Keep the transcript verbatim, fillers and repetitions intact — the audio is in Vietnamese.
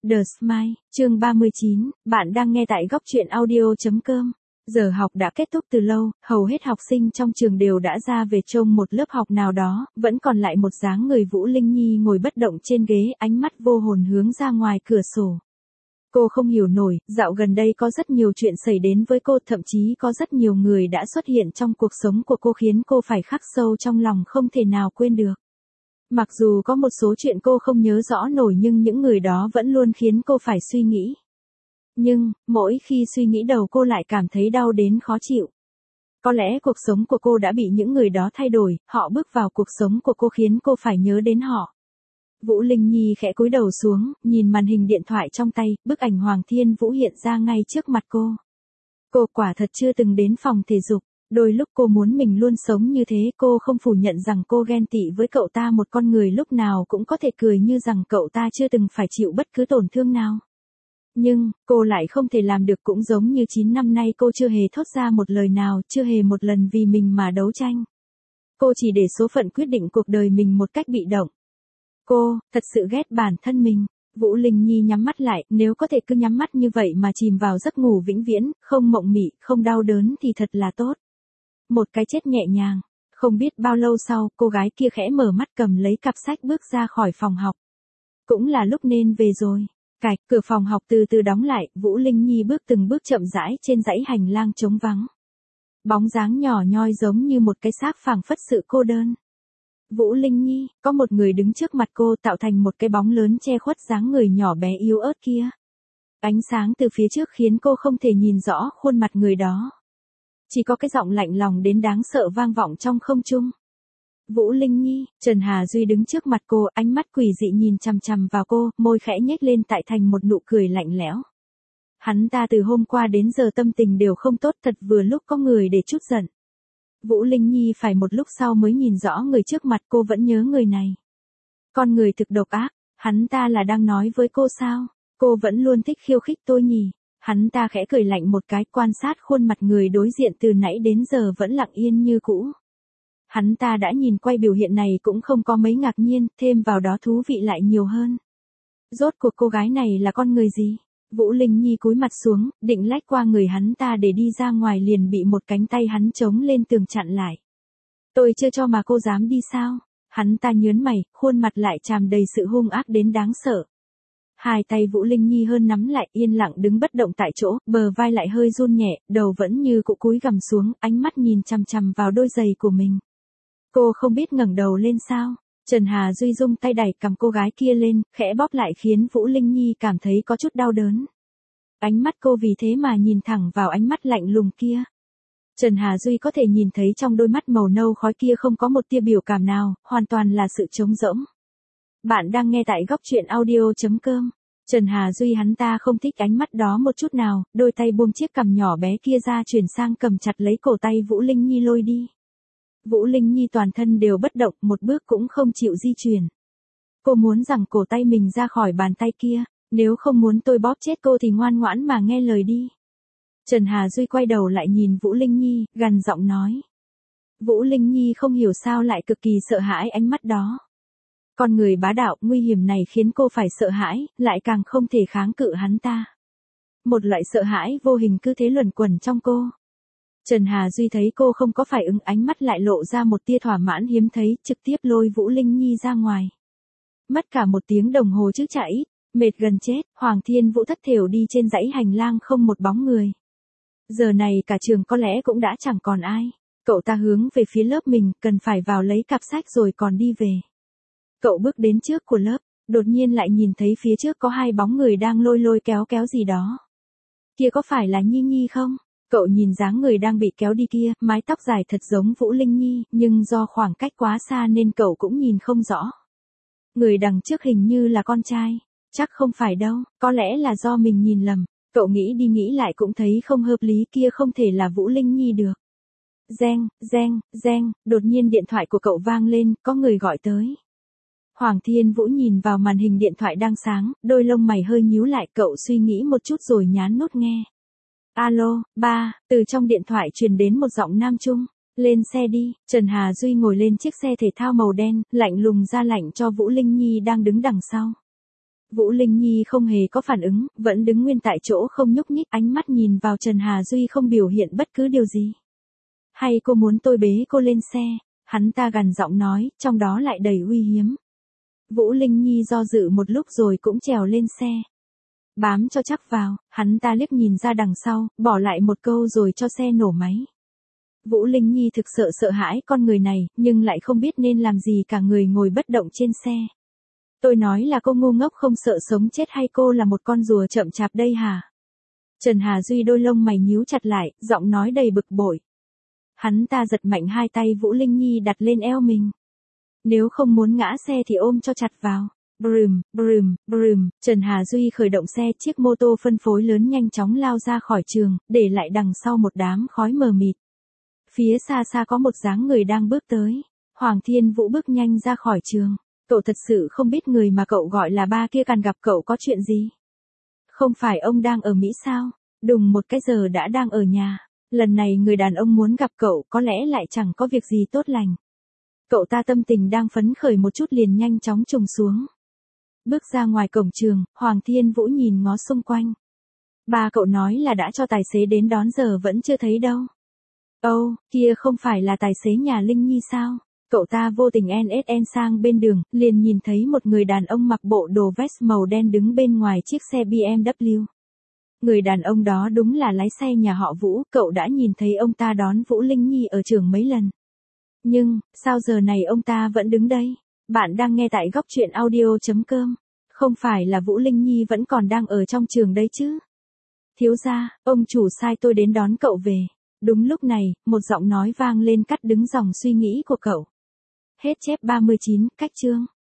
The Smile, chương ba mươi chín, bạn đang nghe tại góc truyện audio chấm com. Giờ học đã kết thúc từ lâu, hầu hết học sinh trong trường đều đã ra về trông một lớp học nào đó, vẫn còn lại một dáng người Vũ Linh Nhi ngồi bất động trên ghế, ánh mắt vô hồn hướng ra ngoài cửa sổ. Cô không hiểu nổi, dạo gần đây có rất nhiều chuyện xảy đến với cô, thậm chí có rất nhiều người đã xuất hiện trong cuộc sống của cô khiến cô phải khắc sâu trong lòng không thể nào quên được. Mặc dù có một số chuyện cô không nhớ rõ nổi nhưng những người đó vẫn luôn khiến cô phải suy nghĩ. Nhưng, mỗi khi suy nghĩ đầu cô lại cảm thấy đau đến khó chịu. Có lẽ cuộc sống của cô đã bị những người đó thay đổi, họ bước vào cuộc sống của cô khiến cô phải nhớ đến họ. Vũ Linh Nhi khẽ cúi đầu xuống, nhìn màn hình điện thoại trong tay, bức ảnh Hoàng Thiên Vũ hiện ra ngay trước mặt cô. Cô quả thật chưa từng đến phòng thể dục. Đôi lúc cô muốn mình luôn sống như thế, cô không phủ nhận rằng cô ghen tị với cậu ta, một con người lúc nào cũng có thể cười như rằng cậu ta chưa từng phải chịu bất cứ tổn thương nào. Nhưng, cô lại không thể làm được, cũng giống như chín năm nay cô chưa hề thốt ra một lời nào, chưa hề một lần vì mình mà đấu tranh. Cô chỉ để số phận quyết định cuộc đời mình một cách bị động. Cô, thật sự ghét bản thân mình. Vũ Linh Nhi nhắm mắt lại, nếu có thể cứ nhắm mắt như vậy mà chìm vào giấc ngủ vĩnh viễn, không mộng mị, không đau đớn thì thật là tốt. Một cái chết nhẹ nhàng. Không biết bao lâu sau, cô gái kia khẽ mở mắt cầm lấy cặp sách bước ra khỏi phòng học. Cũng là lúc nên về rồi. Cạch, cửa phòng học từ từ đóng lại, Vũ Linh Nhi bước từng bước chậm rãi trên dãy hành lang trống vắng. Bóng dáng nhỏ nhoi giống như một cái xác phảng phất sự cô đơn. Vũ Linh Nhi, có một người đứng trước mặt cô tạo thành một cái bóng lớn che khuất dáng người nhỏ bé yếu ớt kia. Ánh sáng từ phía trước khiến cô không thể nhìn rõ khuôn mặt người đó. Chỉ có cái giọng lạnh lòng đến đáng sợ vang vọng trong không trung. Vũ Linh Nhi, Trần Hà Duy đứng trước mặt cô, ánh mắt quỷ dị nhìn chằm chằm vào cô, môi khẽ nhếch lên tại thành một nụ cười lạnh lẽo. Hắn ta từ hôm qua đến giờ tâm tình đều không tốt, thật vừa lúc có người để trút giận. Vũ Linh Nhi phải một lúc sau mới nhìn rõ người trước mặt, cô vẫn nhớ người này. Con người thực độc ác, hắn ta là đang nói với cô sao? Cô vẫn luôn thích khiêu khích tôi nhỉ? Hắn ta khẽ cười lạnh một cái, quan sát khuôn mặt người đối diện từ nãy đến giờ vẫn lặng yên như cũ. Hắn ta đã nhìn quay biểu hiện này cũng không có mấy ngạc nhiên, thêm vào đó thú vị lại nhiều hơn. Rốt cuộc cô gái này là con người gì? Vũ Linh Nhi cúi mặt xuống, định lách qua người hắn ta để đi ra ngoài liền bị một cánh tay hắn chống lên tường chặn lại. Tôi chưa cho mà cô dám đi sao? Hắn ta nhớn mày, khuôn mặt lại tràn đầy sự hung ác đến đáng sợ. Hai tay Vũ Linh Nhi hơn nắm lại, yên lặng đứng bất động tại chỗ, bờ vai lại hơi run nhẹ, đầu vẫn như cũ cúi gằm xuống, ánh mắt nhìn chằm chằm vào đôi giày của mình. Cô không biết ngẩng đầu lên sao? Trần Hà Duy dung tay đẩy cầm cô gái kia lên, khẽ bóp lại khiến Vũ Linh Nhi cảm thấy có chút đau đớn. Ánh mắt cô vì thế mà nhìn thẳng vào ánh mắt lạnh lùng kia. Trần Hà Duy có thể nhìn thấy trong đôi mắt màu nâu khói kia không có một tia biểu cảm nào, hoàn toàn là sự trống rỗng. Bạn đang nghe tại góc truyện audio chấm com. Trần Hà Duy hắn ta không thích ánh mắt đó một chút nào, đôi tay buông chiếc cằm nhỏ bé kia ra chuyển sang cầm chặt lấy cổ tay Vũ Linh Nhi lôi đi. Vũ Linh Nhi toàn thân đều bất động, một bước cũng không chịu di chuyển. Cô muốn giằng cổ tay mình ra khỏi bàn tay kia, nếu không muốn tôi bóp chết cô thì ngoan ngoãn mà nghe lời đi. Trần Hà Duy quay đầu lại nhìn Vũ Linh Nhi, gằn giọng nói. Vũ Linh Nhi không hiểu sao lại cực kỳ sợ hãi ánh mắt đó. Con người bá đạo, nguy hiểm này khiến cô phải sợ hãi, lại càng không thể kháng cự hắn ta. Một loại sợ hãi vô hình cứ thế luẩn quẩn trong cô. Trần Hà Duy thấy cô không có phản ứng, ánh mắt lại lộ ra một tia thỏa mãn hiếm thấy, trực tiếp lôi Vũ Linh Nhi ra ngoài. Mất cả một tiếng đồng hồ chứ chạy, mệt gần chết, Hoàng Thiên Vũ thất thểu đi trên dãy hành lang không một bóng người. Giờ này cả trường có lẽ cũng đã chẳng còn ai. Cậu ta hướng về phía lớp mình, cần phải vào lấy cặp sách rồi còn đi về. Cậu bước đến trước của lớp, đột nhiên lại nhìn thấy phía trước có hai bóng người đang lôi lôi kéo kéo gì đó. Kia có phải là Nhi Nhi không? Cậu nhìn dáng người đang bị kéo đi kia, mái tóc dài thật giống Vũ Linh Nhi, nhưng do khoảng cách quá xa nên cậu cũng nhìn không rõ. Người đằng trước hình như là con trai, chắc không phải đâu, có lẽ là do mình nhìn lầm. Cậu nghĩ đi nghĩ lại cũng thấy không hợp lý, kia không thể là Vũ Linh Nhi được. Reng, reng, reng, đột nhiên điện thoại của cậu vang lên, có người gọi tới. Hoàng Thiên Vũ nhìn vào màn hình điện thoại đang sáng, đôi lông mày hơi nhíu lại, cậu suy nghĩ một chút rồi nhán nút nghe. Alo, ba, từ trong điện thoại truyền đến một giọng nam trung. Lên xe đi. Trần Hà Duy ngồi lên chiếc xe thể thao màu đen, lạnh lùng ra lệnh cho Vũ Linh Nhi đang đứng đằng sau. Vũ Linh Nhi không hề có phản ứng, vẫn đứng nguyên tại chỗ không nhúc nhích, ánh mắt nhìn vào Trần Hà Duy không biểu hiện bất cứ điều gì. Hay cô muốn tôi bế cô lên xe? Hắn ta gằn giọng nói, trong đó lại đầy uy hiếm. Vũ Linh Nhi do dự một lúc rồi cũng trèo lên xe. Bám cho chắc vào, hắn ta liếc nhìn ra đằng sau, bỏ lại một câu rồi cho xe nổ máy. Vũ Linh Nhi thực sự sợ hãi con người này, nhưng lại không biết nên làm gì cả, người ngồi bất động trên xe. Tôi nói là cô ngu ngốc không sợ sống chết hay cô là một con rùa chậm chạp đây hả? Trần Hà Duy đôi lông mày nhíu chặt lại, giọng nói đầy bực bội. Hắn ta giật mạnh hai tay Vũ Linh Nhi đặt lên eo mình. Nếu không muốn ngã xe thì ôm cho chặt vào. Brum, brum, brum, Trần Hà Duy khởi động xe, chiếc mô tô phân phối lớn nhanh chóng lao ra khỏi trường, để lại đằng sau một đám khói mờ mịt. Phía xa xa có một dáng người đang bước tới. Hoàng Thiên Vũ bước nhanh ra khỏi trường. Cậu thật sự không biết người mà cậu gọi là ba kia cần gặp cậu có chuyện gì? Không phải ông đang ở Mỹ sao? Đùng một cái giờ đã đang ở nhà. Lần này người đàn ông muốn gặp cậu có lẽ lại chẳng có việc gì tốt lành. Cậu ta tâm tình đang phấn khởi một chút liền nhanh chóng trùng xuống. Bước ra ngoài cổng trường, Hoàng Thiên Vũ nhìn ngó xung quanh. Ba cậu nói là đã cho tài xế đến đón giờ vẫn chưa thấy đâu. Ồ, oh, kia không phải là tài xế nhà Linh Nhi sao? Cậu ta vô tình en ét en sang bên đường, liền nhìn thấy một người đàn ông mặc bộ đồ vest màu đen đứng bên ngoài chiếc xe bê em vê. Người đàn ông đó đúng là lái xe nhà họ Vũ, cậu đã nhìn thấy ông ta đón Vũ Linh Nhi ở trường mấy lần. Nhưng, sao giờ này ông ta vẫn đứng đây? Bạn đang nghe tại góc truyện audio chấm com. Không phải là Vũ Linh Nhi vẫn còn đang ở trong trường đấy chứ? Thiếu gia, ông chủ sai tôi đến đón cậu về. Đúng lúc này, một giọng nói vang lên cắt đứng dòng suy nghĩ của cậu. Hết chép ba mươi chín, cách chương.